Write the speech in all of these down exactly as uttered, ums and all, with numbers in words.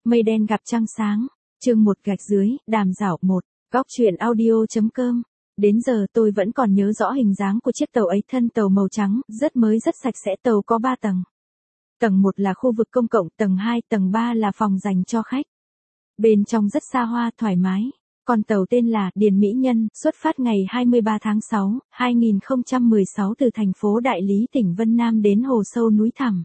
Mây đen gặp trăng sáng. Chương một gạch dưới, đàm dảo một. Góc truyện audio.com. Đến giờ tôi vẫn còn nhớ rõ hình dáng của chiếc tàu ấy, thân tàu màu trắng, rất mới rất sạch sẽ. Tàu có ba tầng. Tầng một là khu vực công cộng, tầng hai, tầng ba là phòng dành cho khách. Bên trong rất xa hoa, thoải mái. Con tàu tên là Điền Mỹ Nhân, xuất phát ngày hai mươi ba tháng sáu, hai nghìn không trăm mười sáu từ thành phố Đại Lý, tỉnh Vân Nam đến Hồ Sâu núi Thẳm.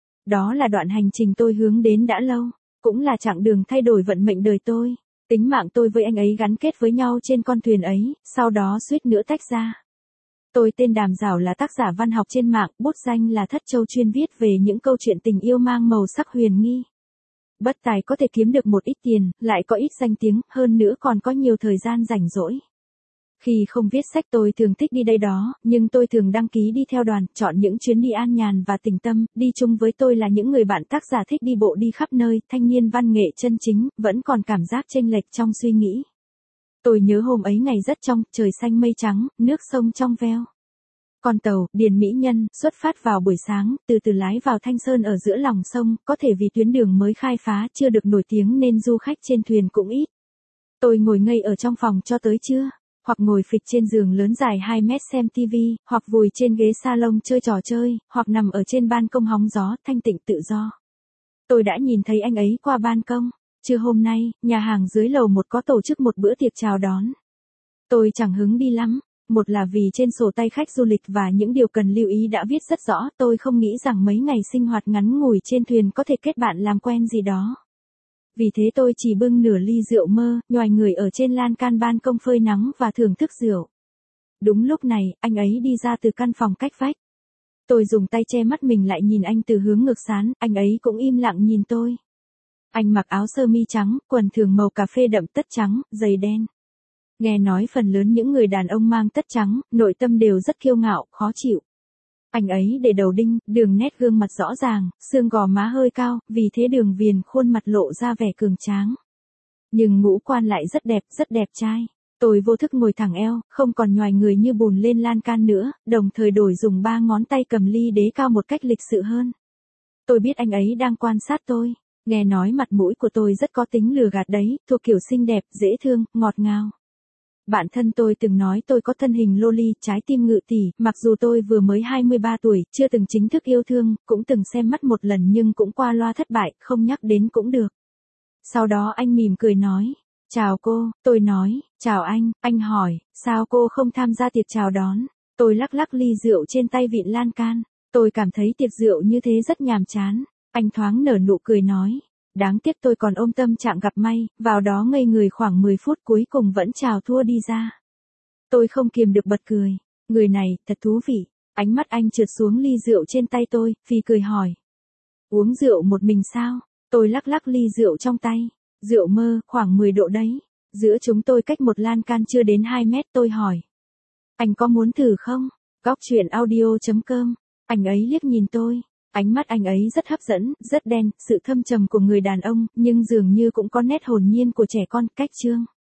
Đó là đoạn hành trình tôi hướng đến đã lâu, cũng là chặng đường thay đổi vận mệnh đời tôi. Tính mạng tôi với anh ấy gắn kết với nhau trên con thuyền ấy, sau đó suýt nữa tách ra. Tôi tên Đàm Dảo, là tác giả văn học trên mạng, bút danh là Thất Châu, chuyên viết về những câu chuyện tình yêu mang màu sắc huyền nghi. Bất tài có thể kiếm được một ít tiền, lại có ít danh tiếng, hơn nữa còn có nhiều thời gian rảnh rỗi. Khi không viết sách tôi thường thích đi đây đó, nhưng tôi thường đăng ký đi theo đoàn, chọn những chuyến đi an nhàn và tĩnh tâm. Đi chung với tôi là những người bạn tác giả thích đi bộ đi khắp nơi, thanh niên văn nghệ chân chính, vẫn còn cảm giác chênh lệch trong suy nghĩ. Tôi nhớ hôm ấy ngày rất trong, trời xanh mây trắng, nước sông trong veo. Con tàu Điền Mỹ Nhân xuất phát vào buổi sáng, từ từ lái vào Thanh Sơn ở giữa lòng sông, có thể vì tuyến đường mới khai phá chưa được nổi tiếng nên du khách trên thuyền cũng ít. Tôi ngồi ngây ở trong phòng cho tới trưa, hoặc ngồi phịch trên giường lớn dài hai mét xem tivi, hoặc vùi trên ghế salon chơi trò chơi, hoặc nằm ở trên ban công hóng gió, thanh tịnh tự do. Tôi đã nhìn thấy anh ấy qua ban công. Trưa hôm nay, nhà hàng dưới lầu một có tổ chức một bữa tiệc chào đón. Tôi chẳng hứng đi lắm. Một là vì trên sổ tay khách du lịch và những điều cần lưu ý đã viết rất rõ, tôi không nghĩ rằng mấy ngày sinh hoạt ngắn ngủi trên thuyền có thể kết bạn làm quen gì đó. Vì thế tôi chỉ bưng nửa ly rượu mơ, nhoài người ở trên lan can ban công phơi nắng và thưởng thức rượu. Đúng lúc này, anh ấy đi ra từ căn phòng cách vách. Tôi dùng tay che mắt mình lại nhìn anh từ hướng ngược sán, anh ấy cũng im lặng nhìn tôi. Anh mặc áo sơ mi trắng, quần thường màu cà phê đậm, tất trắng, giày đen. Nghe nói phần lớn những người đàn ông mang tất trắng, nội tâm đều rất kiêu ngạo, khó chịu. Anh ấy để đầu đinh, đường nét gương mặt rõ ràng, xương gò má hơi cao, vì thế đường viền khuôn mặt lộ ra vẻ cường tráng. Nhưng ngũ quan lại rất đẹp, rất đẹp trai. Tôi vô thức ngồi thẳng eo, không còn nhoài người như bùn lên lan can nữa, đồng thời đổi dùng ba ngón tay cầm ly đế cao một cách lịch sự hơn. Tôi biết anh ấy đang quan sát tôi. Nghe nói mặt mũi của tôi rất có tính lừa gạt đấy, thuộc kiểu xinh đẹp, dễ thương, ngọt ngào. Bạn thân tôi từng nói tôi có thân hình loli, trái tim ngự tỷ, mặc dù tôi vừa mới hai mươi ba tuổi, chưa từng chính thức yêu thương, cũng từng xem mắt một lần nhưng cũng qua loa thất bại, không nhắc đến cũng được. Sau đó anh mỉm cười nói, chào cô, tôi nói, chào anh, anh hỏi, sao cô không tham gia tiệc chào đón? Tôi lắc lắc ly rượu trên tay vịn lan can, tôi cảm thấy tiệc rượu như thế rất nhàm chán. Anh thoáng nở nụ cười nói, đáng tiếc tôi còn ôm tâm trạng gặp may, vào đó ngây người khoảng mười phút cuối cùng vẫn chào thua đi ra. Tôi không kiềm được bật cười, người này, thật thú vị. Ánh mắt anh trượt xuống ly rượu trên tay tôi, phì cười hỏi. Uống rượu một mình sao? Tôi lắc lắc ly rượu trong tay, rượu mơ, khoảng mười độ đấy. Giữa chúng tôi cách một lan can chưa đến hai mét, tôi hỏi. Anh có muốn thử không? Góc truyện audio.com. Anh ấy liếc nhìn tôi. Ánh mắt anh ấy rất hấp dẫn, rất đen, sự thâm trầm của người đàn ông, nhưng dường như cũng có nét hồn nhiên của trẻ con, cách chương.